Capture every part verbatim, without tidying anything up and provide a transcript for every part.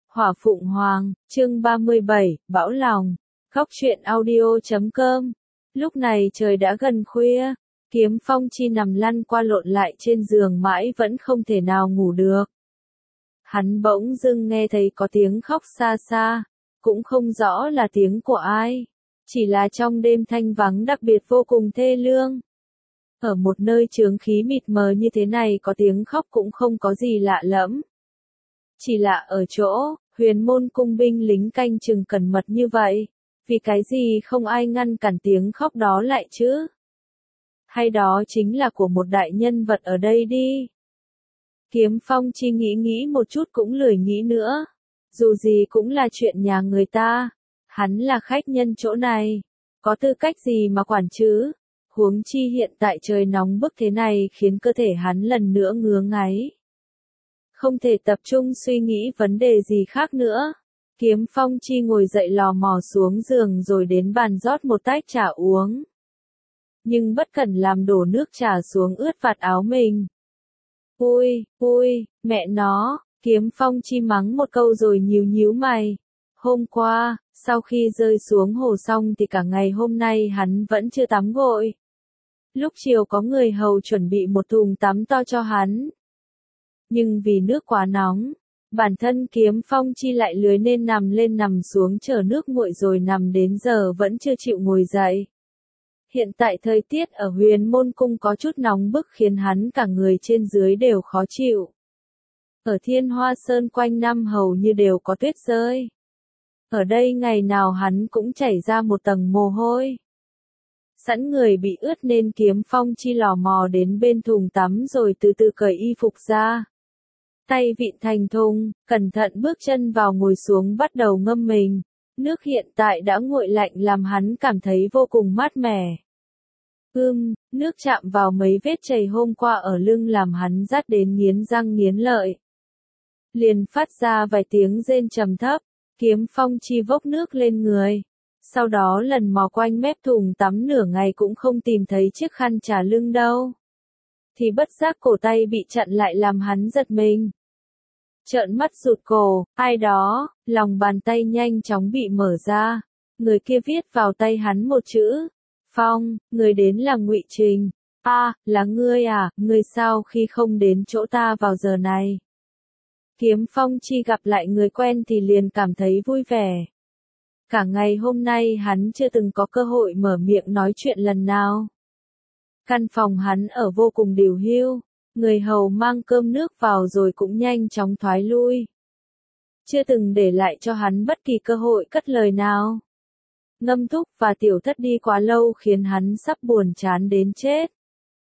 Hỏa Phụng Hoàng, chương ba mươi bảy, Bão Lòng. Góc truyện audio chấm com. Lúc này trời đã gần khuya, Kiếm Phong Chi nằm lăn qua lộn lại trên giường mãi vẫn không thể nào ngủ được. Hắn bỗng dưng nghe thấy có tiếng khóc xa xa, cũng không rõ là tiếng của ai, chỉ là trong đêm thanh vắng đặc biệt vô cùng thê lương. Ở một nơi chướng khí mịt mờ như thế này có tiếng khóc cũng không có gì lạ lẫm. Chỉ là ở chỗ, huyền môn cung binh lính canh chừng cẩn mật như vậy, vì cái gì không ai ngăn cản tiếng khóc đó lại chứ? Hay đó chính là của một đại nhân vật ở đây đi? Kiếm Phong Chi nghĩ nghĩ một chút cũng lười nghĩ nữa. Dù gì cũng là chuyện nhà người ta, hắn là khách nhân chỗ này, có tư cách gì mà quản chứ? Huống chi hiện tại trời nóng bức thế này khiến cơ thể hắn lần nữa ngứa ngáy. Không thể tập trung suy nghĩ vấn đề gì khác nữa. Kiếm Phong Chi ngồi dậy lò mò xuống giường rồi đến bàn rót một tách trà uống. Nhưng bất cẩn làm đổ nước trà xuống ướt vạt áo mình. Ui, ui, mẹ nó, Kiếm Phong Chi mắng một câu rồi nhíu nhíu mày. Hôm qua, sau khi rơi xuống hồ xong thì cả ngày hôm nay hắn vẫn chưa tắm gội. Lúc chiều có người hầu chuẩn bị một thùng tắm to cho hắn. Nhưng vì nước quá nóng, bản thân Kiếm Phong Chi lại lười nên nằm lên nằm xuống chờ nước nguội rồi nằm đến giờ vẫn chưa chịu ngồi dậy. Hiện tại thời tiết ở huyền môn cung có chút nóng bức khiến hắn cả người trên dưới đều khó chịu. Ở Thiên Hoa Sơn quanh năm hầu như đều có tuyết rơi. Ở đây ngày nào hắn cũng chảy ra một tầng mồ hôi. Sẵn người bị ướt nên Kiếm Phong Chi lò mò đến bên thùng tắm rồi từ từ cởi y phục ra. Tay vịn thành thùng, cẩn thận bước chân vào ngồi xuống bắt đầu ngâm mình. Nước hiện tại đã nguội lạnh làm hắn cảm thấy vô cùng mát mẻ. Ưm, nước chạm vào mấy vết chảy hôm qua ở lưng làm hắn rát đến nghiến răng nghiến lợi. Liền phát ra vài tiếng rên trầm thấp, Kiếm Phong Chi vốc nước lên người. Sau đó lần mò quanh mép thùng tắm nửa ngày cũng không tìm thấy chiếc khăn chà lưng đâu. Thì bất giác cổ tay bị chặn lại làm hắn giật mình. Trợn mắt rụt cổ, ai đó, lòng bàn tay nhanh chóng bị mở ra. Người kia viết vào tay hắn một chữ. Phong, người đến là Ngụy Trình. A, à, là ngươi à, ngươi sao khi không đến chỗ ta vào giờ này? Kiếm Phong Chi gặp lại người quen thì liền cảm thấy vui vẻ. Cả ngày hôm nay hắn chưa từng có cơ hội mở miệng nói chuyện lần nào. Căn phòng hắn ở vô cùng điều hưu, người hầu mang cơm nước vào rồi cũng nhanh chóng thoái lui. Chưa từng để lại cho hắn bất kỳ cơ hội cất lời nào. Ngâm Thúc và Tiểu Thất đi quá lâu khiến hắn sắp buồn chán đến chết.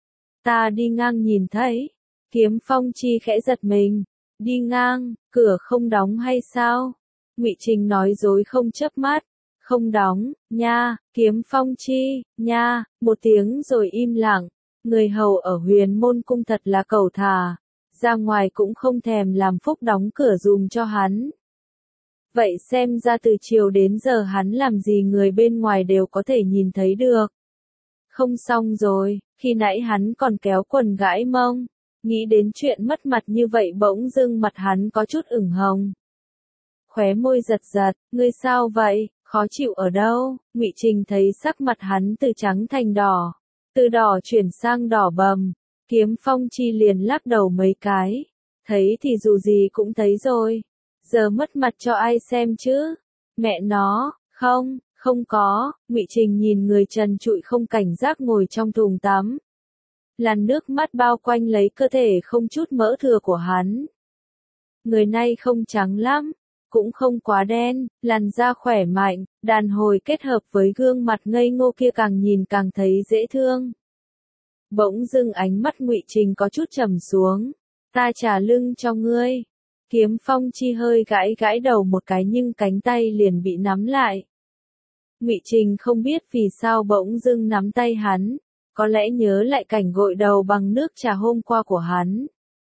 Ta đi ngang nhìn thấy, Kiếm Phong Chi khẽ giật mình, đi ngang, cửa không đóng hay sao? Ngụy Trình nói dối không chớp mắt, không đóng, nha, Kiếm Phong Chi, nha, một tiếng rồi im lặng. Người hầu ở huyền môn cung thật là cẩu thả, ra ngoài cũng không thèm làm phúc đóng cửa dùm cho hắn. Vậy xem ra từ chiều đến giờ hắn làm gì người bên ngoài đều có thể nhìn thấy được. Không xong rồi, khi nãy hắn còn kéo quần gãi mông, nghĩ đến chuyện mất mặt như vậy bỗng dưng mặt hắn có chút ửng hồng. Khóe môi giật giật, ngươi sao vậy, khó chịu ở đâu? Ngụy Trình thấy sắc mặt hắn từ trắng thành đỏ, từ đỏ chuyển sang đỏ bầm. Kiếm Phong Chi liền lắc đầu mấy cái, thấy thì dù gì cũng thấy rồi, giờ mất mặt cho ai xem chứ? Mẹ nó, không, không có. Ngụy Trình nhìn người trần trụi không cảnh giác ngồi trong thùng tắm. Làn nước mắt bao quanh lấy cơ thể không chút mỡ thừa của hắn. Người này không trắng lắm, cũng không quá đen, làn da khỏe mạnh, đàn hồi kết hợp với gương mặt ngây ngô kia càng nhìn càng thấy dễ thương. Bỗng dưng ánh mắt Ngụy Trình có chút trầm xuống, ta trả lưng cho ngươi. Kiếm Phong Chi hơi gãi gãi đầu một cái nhưng cánh tay liền bị nắm lại. Ngụy Trình không biết vì sao bỗng dưng nắm tay hắn, có lẽ nhớ lại cảnh gội đầu bằng nước trà hôm qua của hắn.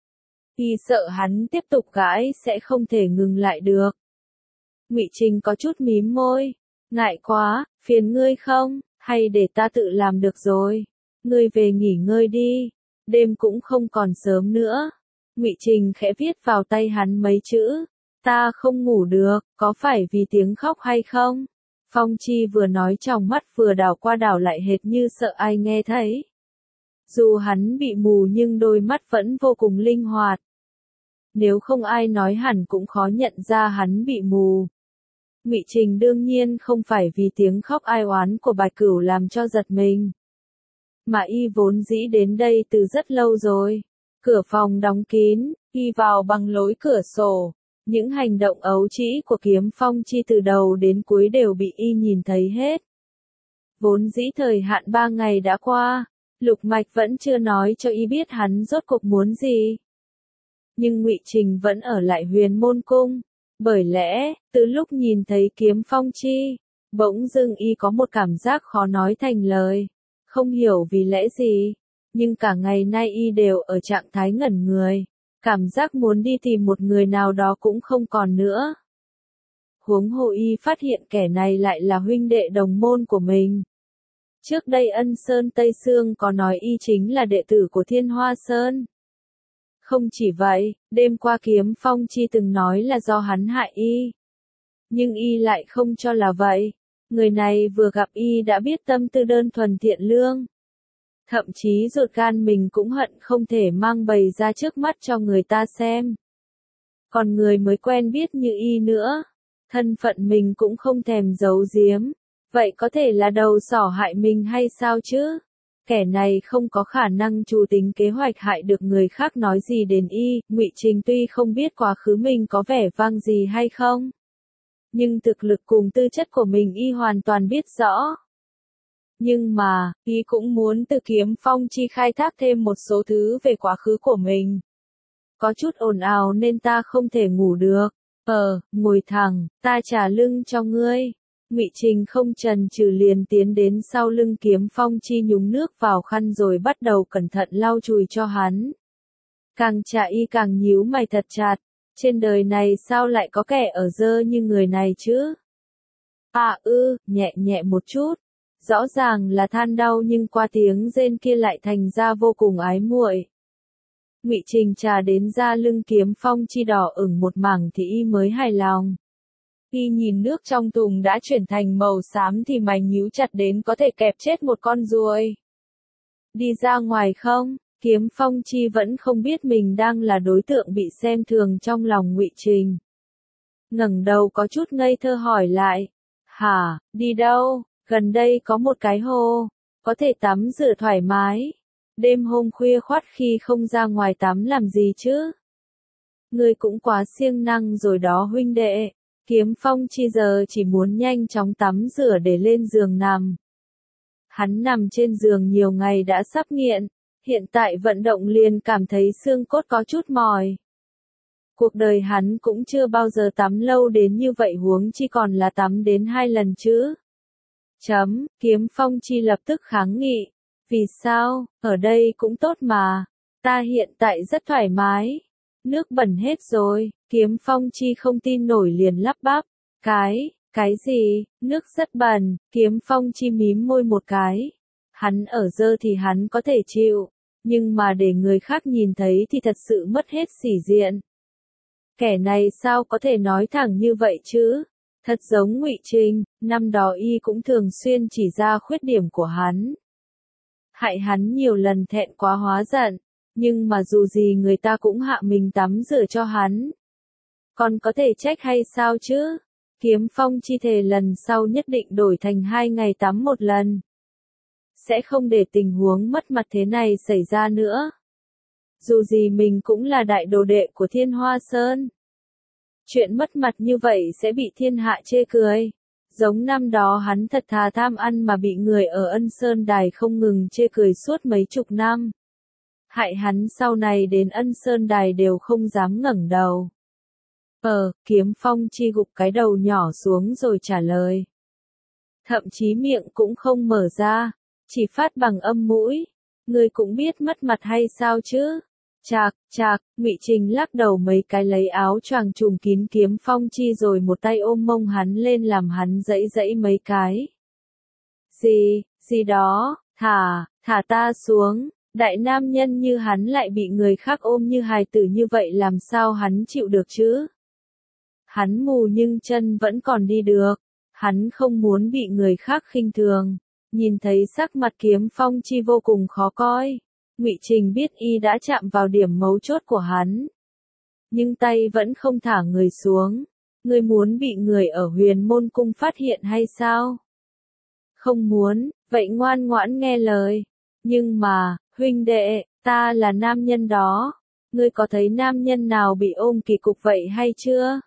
Vì sợ hắn tiếp tục gãi sẽ không thể ngừng lại được. Ngụy Trình có chút mím môi, ngại quá, phiền ngươi không, hay để ta tự làm được rồi. Ngươi về nghỉ ngơi đi, đêm cũng không còn sớm nữa. Ngụy Trình khẽ viết vào tay hắn mấy chữ, Ta không ngủ được, có phải vì tiếng khóc hay không? Phong Chi vừa nói trong mắt vừa đảo qua đảo lại hệt như sợ ai nghe thấy. Dù hắn bị mù nhưng đôi mắt vẫn vô cùng linh hoạt. Nếu không ai nói hẳn cũng khó nhận ra hắn bị mù. Ngụy Trình đương nhiên không phải vì tiếng khóc ai oán của Bạch Cửu làm cho giật mình. Mà y vốn dĩ đến đây từ rất lâu rồi. Cửa phòng đóng kín, y vào bằng lối cửa sổ. Những hành động ấu trĩ của Kiếm Phong Chi từ đầu đến cuối đều bị y nhìn thấy hết. Vốn dĩ thời hạn ba ngày đã qua, Lục Mạch vẫn chưa nói cho y biết hắn rốt cuộc muốn gì. Nhưng Ngụy Trình vẫn ở lại Huyền Môn Cung, bởi lẽ, từ lúc nhìn thấy Kiếm Phong Chi, bỗng dưng y có một cảm giác khó nói thành lời, không hiểu vì lẽ gì, nhưng cả ngày nay y đều ở trạng thái ngẩn người, cảm giác muốn đi tìm một người nào đó cũng không còn nữa. Huống hồ y phát hiện kẻ này lại là huynh đệ đồng môn của mình. Trước đây Ân Sơn Tây Sương có nói y chính là đệ tử của Thiên Hoa Sơn. Không chỉ vậy, đêm qua Kiếm Phong Chi từng nói là do hắn hại y. Nhưng y lại không cho là vậy. Người này vừa gặp y đã biết tâm tư đơn thuần thiện lương. Thậm chí ruột gan mình cũng hận không thể mang bày ra trước mắt cho người ta xem. Còn người mới quen biết như y nữa, thân phận mình cũng không thèm giấu giếm. Vậy có thể là đầu sỏ hại mình hay sao chứ? Kẻ này không có khả năng chủ tính kế hoạch hại được người khác nói gì đến y. Ngụy Trình tuy không biết quá khứ mình có vẻ vang gì hay không, nhưng thực lực cùng tư chất của mình y hoàn toàn biết rõ. Nhưng mà, y cũng muốn từ Kiếm Phong Chi khai thác thêm một số thứ về quá khứ của mình. Có chút ồn ào nên ta không thể ngủ được. Ờ, ngồi thẳng, ta trả lưng cho ngươi. Ngụy Trình không chần chừ liền tiến đến sau lưng Kiếm Phong Chi nhúng nước vào khăn rồi bắt đầu cẩn thận lau chùi cho hắn. Càng chả y càng nhíu mày thật chặt, trên đời này sao lại có kẻ ở dơ như người này chứ? À ư, nhẹ nhẹ một chút, rõ ràng là than đau nhưng qua tiếng rên kia lại thành ra vô cùng ái muội. Ngụy Trình trà đến da lưng Kiếm Phong Chi đỏ ửng một mảng thì y mới hài lòng. Y nhìn nước trong thùng đã chuyển thành màu xám thì mày nhíu chặt đến có thể kẹp chết một con ruồi. Đi ra ngoài không? Kiếm Phong Chi vẫn không biết mình đang là đối tượng bị xem thường trong lòng Ngụy Trình. Ngẩng đầu có chút ngây thơ hỏi lại. Hả, đi đâu? Gần đây có một cái hồ, có thể tắm rửa thoải mái. Đêm hôm khuya khoắt khi không ra ngoài tắm làm gì chứ? Ngươi cũng quá siêng năng rồi đó huynh đệ. Kiếm Phong Chi giờ chỉ muốn nhanh chóng tắm rửa để lên giường nằm. Hắn nằm trên giường nhiều ngày đã sắp nghiện, hiện tại vận động liền cảm thấy xương cốt có chút mỏi. Cuộc đời hắn cũng chưa bao giờ tắm lâu đến như vậy huống chi còn là tắm đến hai lần chứ. Chấm, Kiếm Phong Chi lập tức kháng nghị. Vì sao, ở đây cũng tốt mà, ta hiện tại rất thoải mái. Nước bẩn hết rồi, Kiếm Phong Chi không tin nổi liền lắp bắp. Cái, cái gì, nước rất bẩn, Kiếm Phong Chi mím môi một cái. Hắn ở dơ thì hắn có thể chịu, nhưng mà để người khác nhìn thấy thì thật sự mất hết sĩ diện. Kẻ này sao có thể nói thẳng như vậy chứ? Thật giống Ngụy Trình, năm đó y cũng thường xuyên chỉ ra khuyết điểm của hắn. Hại hắn nhiều lần thẹn quá hóa giận, nhưng mà dù gì người ta cũng hạ mình tắm rửa cho hắn. Còn có thể trách hay sao chứ? Kiếm Phong Chi thề lần sau nhất định đổi thành hai ngày tắm một lần. Sẽ không để tình huống mất mặt thế này xảy ra nữa. Dù gì mình cũng là đại đồ đệ của Thiên Hoa Sơn. Chuyện mất mặt như vậy sẽ bị thiên hạ chê cười. Giống năm đó hắn thật thà tham ăn mà bị người ở Ân Sơn Đài không ngừng chê cười suốt mấy chục năm. Hại hắn sau này đến Ân Sơn Đài đều không dám ngẩng đầu. Ờ, Kiếm Phong Chi gục cái đầu nhỏ xuống rồi trả lời. Thậm chí miệng cũng không mở ra, chỉ phát bằng âm mũi. Người cũng biết mất mặt hay sao chứ? Chạc, chạc, Ngụy Trình lắc đầu mấy cái lấy áo choàng trùm kín Kiếm Phong Chi rồi một tay ôm mông hắn lên làm hắn dẫy dẫy mấy cái. Gì, gì đó, thả, thả ta xuống, đại nam nhân như hắn lại bị người khác ôm như hài tử như vậy làm sao hắn chịu được chứ? Hắn mù nhưng chân vẫn còn đi được. Hắn không muốn bị người khác khinh thường. Nhìn thấy sắc mặt Kiếm Phong Chi vô cùng khó coi. Ngụy Trình biết y đã chạm vào điểm mấu chốt của hắn. Nhưng tay vẫn không thả người xuống. Ngươi muốn bị người ở Huyền Môn Cung phát hiện hay sao? Không muốn, vậy ngoan ngoãn nghe lời. Nhưng mà, huynh đệ, ta là nam nhân đó. Ngươi có thấy nam nhân nào bị ôm kỳ cục vậy hay chưa?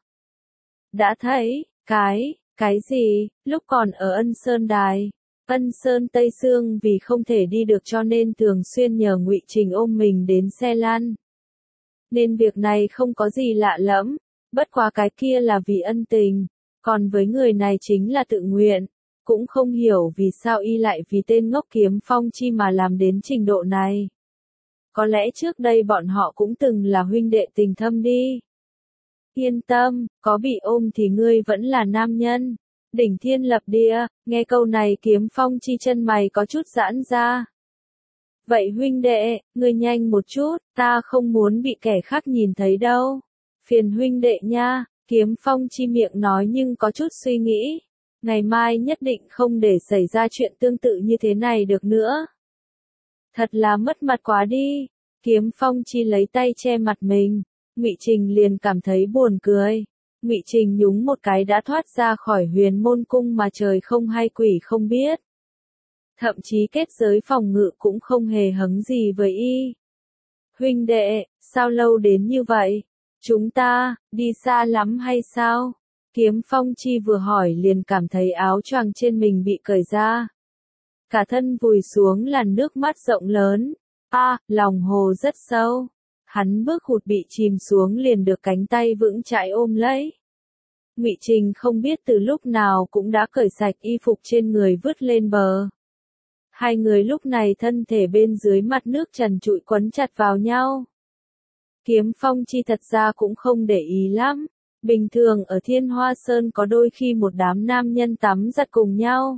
Đã thấy, cái, cái gì, lúc còn ở Ân Sơn Đài. Ân Sơn Tây Sương vì không thể đi được cho nên thường xuyên nhờ Ngụy Trình ôm mình đến xe lăn. Nên việc này không có gì lạ lẫm, bất quá cái kia là vì ân tình, còn với người này chính là tự nguyện, cũng không hiểu vì sao y lại vì tên ngốc Kiếm Phong Chi mà làm đến trình độ này. Có lẽ trước đây bọn họ cũng từng là huynh đệ tình thâm đi. Yên tâm, có bị ôm thì ngươi vẫn là nam nhân. Đỉnh thiên lập địa, nghe câu này Kiếm Phong Chi chân mày có chút giãn ra. Vậy huynh đệ, ngươi nhanh một chút, ta không muốn bị kẻ khác nhìn thấy đâu. Phiền huynh đệ nha, Kiếm Phong Chi miệng nói nhưng có chút suy nghĩ. Ngày mai nhất định không để xảy ra chuyện tương tự như thế này được nữa. Thật là mất mặt quá đi. Kiếm Phong Chi lấy tay che mặt mình. Ngụy Trình liền cảm thấy buồn cười. Ngụy Trình nhúng một cái đã thoát ra khỏi Huyền Môn Cung mà trời không hay quỷ không biết. Thậm chí kết giới phòng ngự cũng không hề hứng gì với y. Huynh đệ, sao lâu đến như vậy? Chúng ta, đi xa lắm hay sao? Kiếm Phong Chi vừa hỏi liền cảm thấy áo choàng trên mình bị cởi ra. Cả thân vùi xuống làn nước mắt rộng lớn. A, à, lòng hồ rất sâu. Hắn bước hụt bị chìm xuống liền được cánh tay vững chãi ôm lấy. Ngụy Trình không biết từ lúc nào cũng đã cởi sạch y phục trên người vứt lên bờ. Hai người lúc này thân thể bên dưới mặt nước trần trụi quấn chặt vào nhau. Kiếm Phong Chi thật ra cũng không để ý lắm. Bình thường ở Thiên Hoa Sơn có đôi khi một đám nam nhân tắm giặt cùng nhau.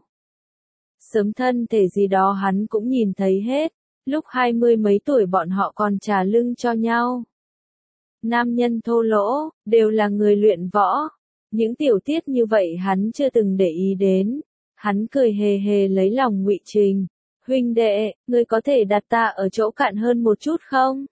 Sớm thân thể gì đó hắn cũng nhìn thấy hết. Lúc hai mươi mấy tuổi bọn họ còn trà lưng cho nhau. Nam nhân thô lỗ, đều là người luyện võ. Những tiểu tiết như vậy hắn chưa từng để ý đến. Hắn cười hề hề lấy lòng Ngụy Trình. Huynh đệ, ngươi có thể đặt ta ở chỗ cạn hơn một chút không?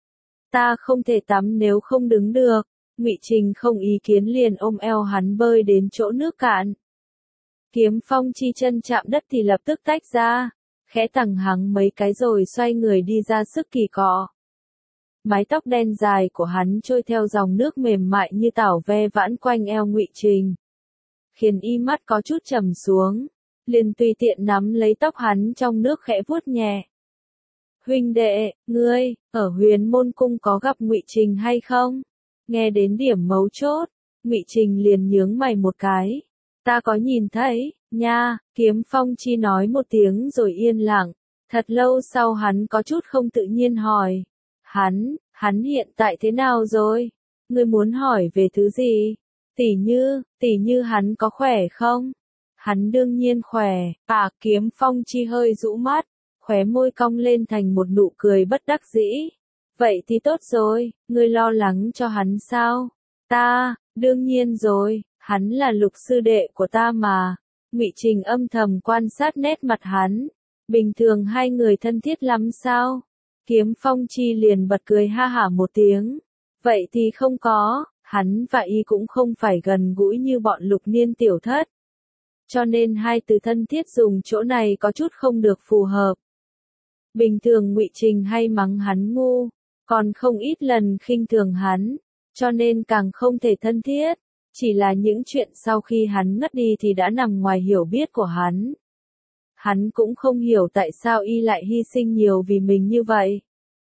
Ta không thể tắm nếu không đứng được. Ngụy Trình không ý kiến liền ôm eo hắn bơi đến chỗ nước cạn. Kiếm Phong Chi chân chạm đất thì lập tức tách ra. Khẽ tằng hắng mấy cái rồi xoay người đi ra sức kỳ cọ. Mái tóc đen dài của hắn trôi theo dòng nước mềm mại như tảo ve vãn quanh eo Ngụy Trình. Khiến y mắt có chút trầm xuống. Liền tùy tiện nắm lấy tóc hắn trong nước khẽ vuốt nhẹ. Huynh đệ, ngươi, ở Huyền Môn Cung có gặp Ngụy Trình hay không? Nghe đến điểm mấu chốt, Ngụy Trình liền nhướng mày một cái. Ta có nhìn thấy, nha, Kiếm Phong Chi nói một tiếng rồi yên lặng. Thật lâu sau hắn có chút không tự nhiên hỏi. Hắn, hắn hiện tại thế nào rồi? Ngươi muốn hỏi về thứ gì? Tỉ như, tỉ như hắn có khỏe không? Hắn đương nhiên khỏe. À, Kiếm Phong Chi hơi rũ mắt, khóe môi cong lên thành một nụ cười bất đắc dĩ. Vậy thì tốt rồi, ngươi lo lắng cho hắn sao? Ta, đương nhiên rồi, hắn là Lục sư đệ của ta mà. Ngụy Trình âm thầm quan sát nét mặt hắn. Bình thường hai người thân thiết lắm sao? Kiếm Phong Chi liền bật cười ha hả một tiếng. Vậy thì không có, hắn và y cũng không phải gần gũi như bọn Lục niên tiểu thất. Cho nên hai từ thân thiết dùng chỗ này có chút không được phù hợp. Bình thường Ngụy Trình hay mắng hắn ngu, còn không ít lần khinh thường hắn, cho nên càng không thể thân thiết. Chỉ là những chuyện sau khi hắn ngất đi thì đã nằm ngoài hiểu biết của hắn. Hắn cũng không hiểu tại sao y lại hy sinh nhiều vì mình như vậy.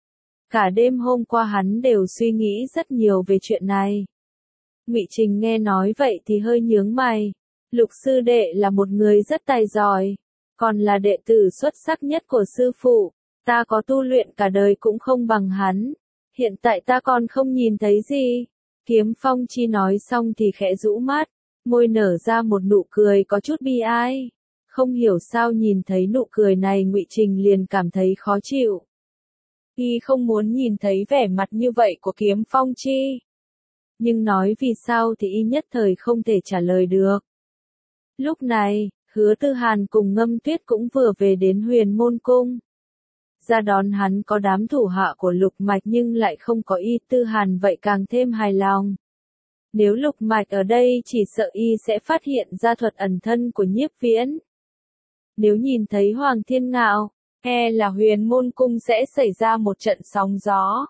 Cả đêm hôm qua hắn đều suy nghĩ rất nhiều về chuyện này. Ngụy Trình nghe nói vậy thì hơi nhướng mày. Lục sư đệ là một người rất tài giỏi, còn là đệ tử xuất sắc nhất của sư phụ. Ta có tu luyện cả đời cũng không bằng hắn. Hiện tại ta còn không nhìn thấy gì. Kiếm Phong Chi nói xong thì khẽ rũ mắt, môi nở ra một nụ cười có chút bi ai. Không hiểu sao nhìn thấy nụ cười này Ngụy Trình liền cảm thấy khó chịu. Y không muốn nhìn thấy vẻ mặt như vậy của Kiếm Phong Chi. nhưng nói vì sao thì y nhất thời không thể trả lời được. Lúc này, Hứa Tư Hàn cùng Ngâm Tuyết cũng vừa về đến Huyền Môn Cung. Ra đón hắn có đám thủ hạ của Lục Mạch nhưng lại không có y, Tư Hàn vậy càng thêm hài lòng. Nếu Lục Mạch ở đây chỉ sợ y sẽ phát hiện ra thuật ẩn thân của Nhiếp Viễn. Nếu nhìn thấy Hoàng Thiên Ngạo, e là Huyền Môn Cung sẽ xảy ra một trận sóng gió.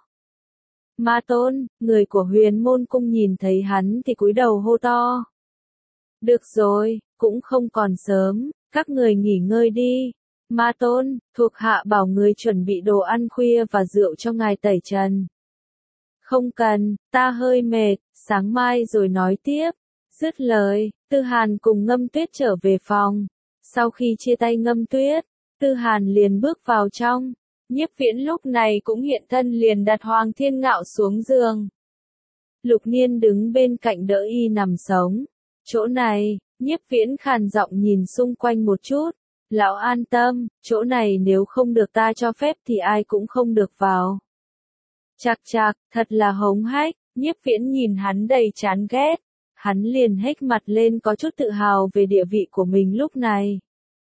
Ma Tôn, người của Huyền Môn Cung nhìn thấy hắn thì cúi đầu hô to. Được rồi, cũng không còn sớm, các người nghỉ ngơi đi. Ma Tôn, thuộc hạ bảo người chuẩn bị đồ ăn khuya và rượu cho ngài tẩy trần. Không cần, ta hơi mệt, sáng mai rồi nói tiếp. Dứt lời, Tư Hàn cùng Ngâm Tuyết trở về phòng. Sau khi chia tay Ngâm Tuyết, Tư Hàn liền bước vào trong. Nhiếp Viễn lúc này cũng hiện thân liền đặt Hoàng Thiên Ngạo xuống giường. Lục Niên đứng bên cạnh đỡ y nằm sống. Chỗ này, Nhiếp Viễn khàn giọng nhìn xung quanh một chút. Lão an tâm, chỗ này nếu không được ta cho phép thì ai cũng không được vào. Chạc chạc, thật là hống hách, Nhiếp Viễn nhìn hắn đầy chán ghét. Hắn liền hếch mặt lên có chút tự hào về địa vị của mình lúc này.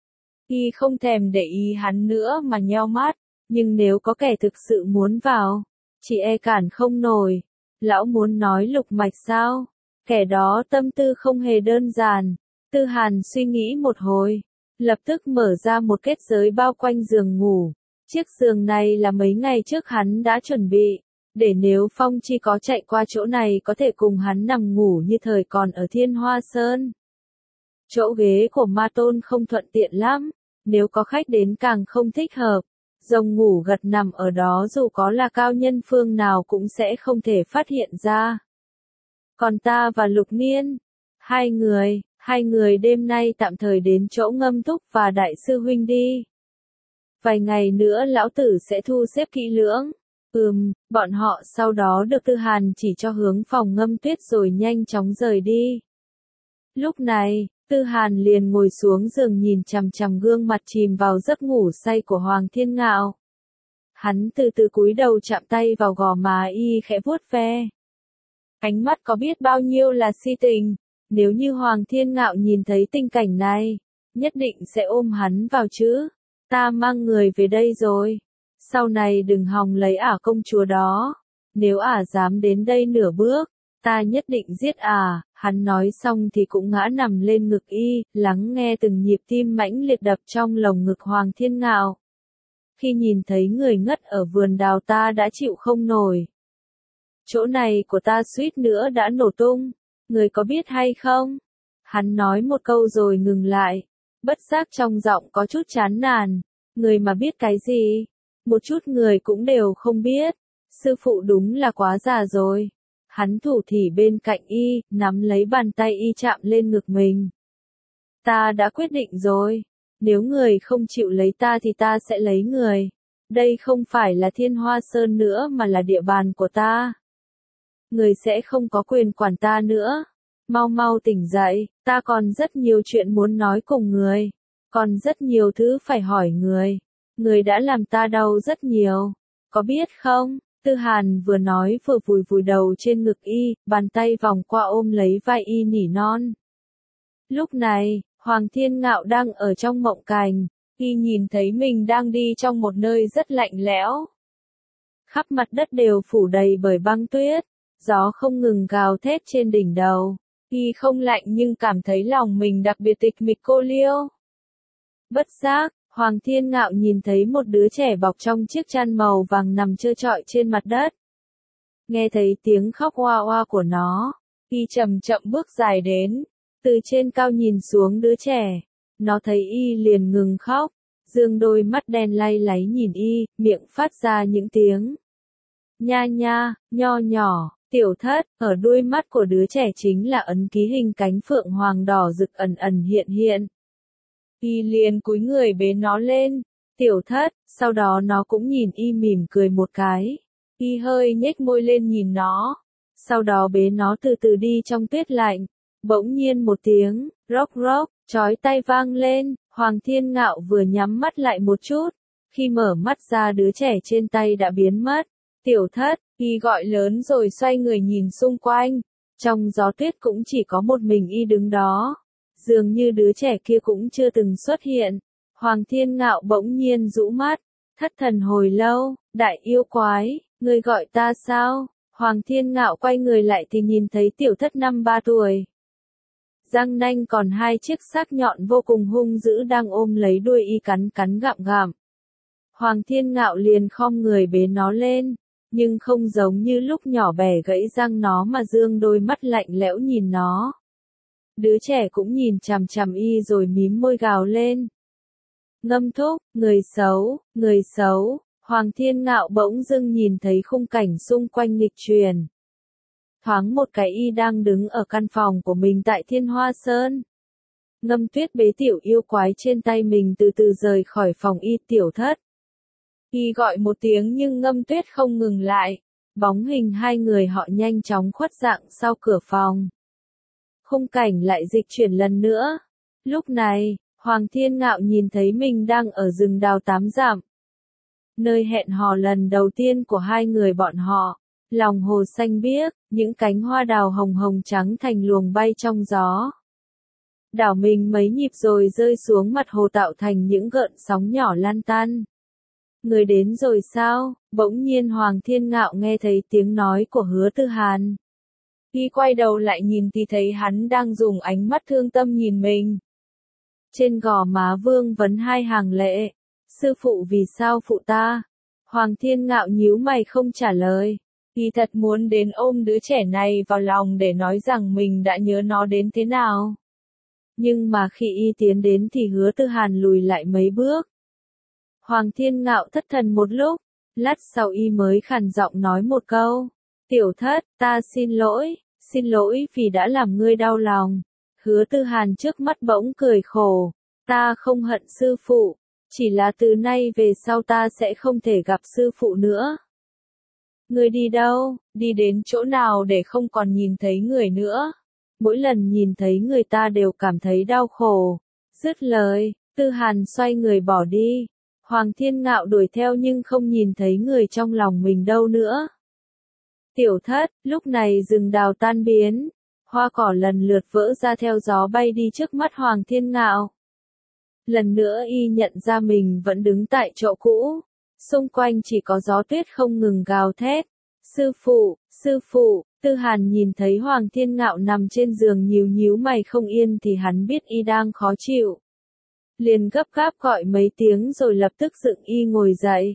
Y không thèm để ý hắn nữa mà nheo mắt, nhưng nếu có kẻ thực sự muốn vào, chỉ e cản không nổi. Lão muốn nói Lục Mạch sao? Kẻ đó tâm tư không hề đơn giản. Tư Hàn suy nghĩ một hồi, lập tức mở ra một kết giới bao quanh giường ngủ. Chiếc giường này là mấy ngày trước hắn đã chuẩn bị, để nếu Phong Chi có chạy qua chỗ này có thể cùng hắn nằm ngủ như thời còn ở Thiên Hoa Sơn. Chỗ ghế của Ma Tôn không thuận tiện lắm, nếu có khách đến càng không thích hợp. Rồng ngủ gật nằm ở đó dù có là cao nhân phương nào cũng sẽ không thể phát hiện ra. Còn ta và Lục Niên, hai người, hai người đêm nay tạm thời đến chỗ Ngâm Thúc và Đại sư huynh đi. Vài ngày nữa lão tử sẽ thu xếp kỹ lưỡng. Ừm, bọn họ sau đó được Tư Hàn chỉ cho hướng phòng Ngâm Tuyết rồi nhanh chóng rời đi. Lúc này, Tư Hàn liền ngồi xuống giường nhìn chằm chằm gương mặt chìm vào giấc ngủ say của Hoàng Thiên Ngạo. Hắn từ từ cúi đầu chạm tay vào gò má y khẽ vuốt ve. Ánh mắt có biết bao nhiêu là si tình, nếu như Hoàng Thiên Ngạo nhìn thấy tình cảnh này, nhất định sẽ ôm hắn vào chứ. Ta mang người về đây rồi. Sau này đừng hòng lấy ả công chúa đó. Nếu ả dám đến đây nửa bước, ta nhất định giết ả. Hắn nói xong thì cũng ngã nằm lên ngực y, lắng nghe từng nhịp tim mãnh liệt đập trong lồng ngực Hoàng Thiên Ngạo. Khi nhìn thấy người ngất ở vườn đào ta đã chịu không nổi. Chỗ này của ta suýt nữa đã nổ tung. Người có biết hay không? Hắn nói một câu rồi ngừng lại. Bất giác trong giọng có chút chán nản. Người mà biết cái gì? Một chút người cũng đều không biết. Sư phụ đúng là quá già rồi. Hắn thủ thỉ bên cạnh y, nắm lấy bàn tay y chạm lên ngực mình. Ta đã quyết định rồi. Nếu người không chịu lấy ta thì ta sẽ lấy người. Đây không phải là Thiên Hoa Sơn nữa mà là địa bàn của ta. Người sẽ không có quyền quản ta nữa. Mau mau tỉnh dậy, ta còn rất nhiều chuyện muốn nói cùng người. Còn rất nhiều thứ phải hỏi người. Người đã làm ta đau rất nhiều. Có biết không? Tư Hàn vừa nói vừa vùi vùi đầu trên ngực y, bàn tay vòng qua ôm lấy vai y nỉ non. Lúc này, Hoàng Thiên Ngạo đang ở trong mộng cảnh, y nhìn thấy mình đang đi trong một nơi rất lạnh lẽo. Khắp mặt đất đều phủ đầy bởi băng tuyết, gió không ngừng gào thét trên đỉnh đầu. Y không lạnh nhưng cảm thấy lòng mình đặc biệt tịch mịch cô liêu. Bất giác, Hoàng Thiên Ngạo nhìn thấy một đứa trẻ bọc trong chiếc chăn màu vàng nằm trơ trọi trên mặt đất. Nghe thấy tiếng khóc oa oa của nó, y chậm chậm bước dài đến, từ trên cao nhìn xuống đứa trẻ. Nó thấy y liền ngừng khóc, dương đôi mắt đen lay láy nhìn y, miệng phát ra những tiếng nha nha, nho nhỏ. Tiểu Thất, ở đuôi mắt của đứa trẻ chính là ấn ký hình cánh phượng hoàng đỏ rực ẩn ẩn hiện hiện. Y liền cúi người bế nó lên. Tiểu Thất, sau đó nó cũng nhìn y mỉm cười một cái. Y hơi nhếch môi lên nhìn nó. Sau đó bế nó từ từ đi trong tuyết lạnh. Bỗng nhiên một tiếng, róc róc, chói tai vang lên. Hoàng Thiên Ngạo vừa nhắm mắt lại một chút. Khi mở mắt ra đứa trẻ trên tay đã biến mất. Tiểu Thất, y gọi lớn rồi xoay người nhìn xung quanh. Trong gió tuyết cũng chỉ có một mình y đứng đó. Dường như đứa trẻ kia cũng chưa từng xuất hiện. Hoàng Thiên Ngạo bỗng nhiên rũ mắt, thất thần hồi lâu, đại yêu quái, ngươi gọi ta sao? Hoàng Thiên Ngạo quay người lại thì nhìn thấy tiểu thất năm ba tuổi. Răng nanh còn hai chiếc sắc nhọn vô cùng hung dữ đang ôm lấy đuôi y cắn cắn gặm gặm. Hoàng Thiên Ngạo liền khom người bế nó lên, nhưng không giống như lúc nhỏ bẻ gãy răng nó mà dương đôi mắt lạnh lẽo nhìn nó. Đứa trẻ cũng nhìn chằm chằm y rồi mím môi gào lên. Ngâm Thúc, người xấu, người xấu. Hoàng Thiên Ngạo bỗng dưng nhìn thấy khung cảnh xung quanh nghịch truyền. Thoáng một cái y đang đứng ở căn phòng của mình tại Thiên Hoa Sơn. Ngâm Tuyết bế tiểu yêu quái trên tay mình từ từ rời khỏi phòng y. Tiểu thất. Y gọi một tiếng nhưng Ngâm Tuyết không ngừng lại. Bóng hình hai người họ nhanh chóng khuất dạng sau cửa phòng. Khung cảnh lại dịch chuyển lần nữa. Lúc này, Hoàng Thiên Ngạo nhìn thấy mình đang ở rừng đào tám dặm. Nơi hẹn hò lần đầu tiên của hai người bọn họ. Lòng hồ xanh biếc, những cánh hoa đào hồng hồng trắng thành luồng bay trong gió. Đảo mình mấy nhịp rồi rơi xuống mặt hồ tạo thành những gợn sóng nhỏ lan tan. Người đến rồi sao? Bỗng nhiên Hoàng Thiên Ngạo nghe thấy tiếng nói của Hứa Tư Hàn. Khi quay đầu lại nhìn thì thấy hắn đang dùng ánh mắt thương tâm nhìn mình. Trên gò má Vương Vấn hai hàng lệ. Sư phụ vì sao phụ ta? Hoàng Thiên Ngạo nhíu mày không trả lời. Y thật muốn đến ôm đứa trẻ này vào lòng để nói rằng mình đã nhớ nó đến thế nào. Nhưng mà khi y tiến đến thì Hứa Tư Hàn lùi lại mấy bước. Hoàng Thiên Ngạo thất thần một lúc, lát sau y mới khàn giọng nói một câu. Tiểu thất, ta xin lỗi, xin lỗi vì đã làm ngươi đau lòng. Hứa Tư Hàn trước mắt bỗng cười khổ. Ta không hận sư phụ, chỉ là từ nay về sau ta sẽ không thể gặp sư phụ nữa. Ngươi đi đâu, đi đến chỗ nào để không còn nhìn thấy người nữa. Mỗi lần nhìn thấy người ta đều cảm thấy đau khổ. Dứt lời, Tư Hàn xoay người bỏ đi. Hoàng Thiên Ngạo đuổi theo nhưng không nhìn thấy người trong lòng mình đâu nữa. Tiểu thất, lúc này rừng đào tan biến. Hoa cỏ lần lượt vỡ ra theo gió bay đi trước mắt Hoàng Thiên Ngạo. Lần nữa y nhận ra mình vẫn đứng tại chỗ cũ. Xung quanh chỉ có gió tuyết không ngừng gào thét. Sư phụ, sư phụ, Tư Hàn nhìn thấy Hoàng Thiên Ngạo nằm trên giường nhíu nhíu mày không yên thì hắn biết y đang khó chịu. Liền gấp gáp gọi mấy tiếng rồi lập tức dựng y ngồi dậy.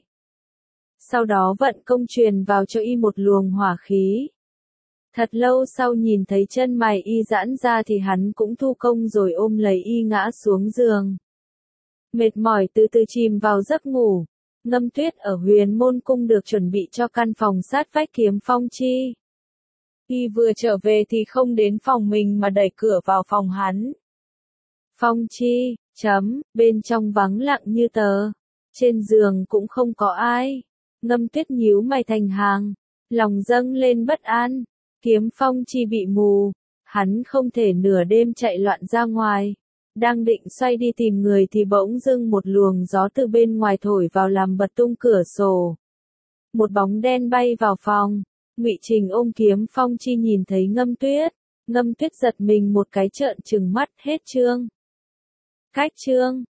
Sau đó vận công truyền vào cho y một luồng hỏa khí. Thật lâu sau nhìn thấy chân mày y giãn ra thì hắn cũng thu công rồi ôm lấy y ngã xuống giường. Mệt mỏi từ từ chìm vào giấc ngủ. Ngâm Tuyết ở Huyền Môn Cung được chuẩn bị cho căn phòng sát vách Kiếm Phong Chi. Y vừa trở về thì không đến phòng mình mà đẩy cửa vào phòng hắn. Phong Chi, chấm, bên trong vắng lặng như tờ. Trên giường cũng không có ai. Ngâm Tuyết nhíu mày thành hàng. Lòng dâng lên bất an. Kiếm Phong Chi bị mù. Hắn không thể nửa đêm chạy loạn ra ngoài. Đang định xoay đi tìm người thì bỗng dưng một luồng gió từ bên ngoài thổi vào làm bật tung cửa sổ. Một bóng đen bay vào phòng. Ngụy Trình ôm Kiếm Phong Chi nhìn thấy Ngâm Tuyết. Ngâm Tuyết giật mình một cái trợn trừng mắt. Hết chương. Cách chương.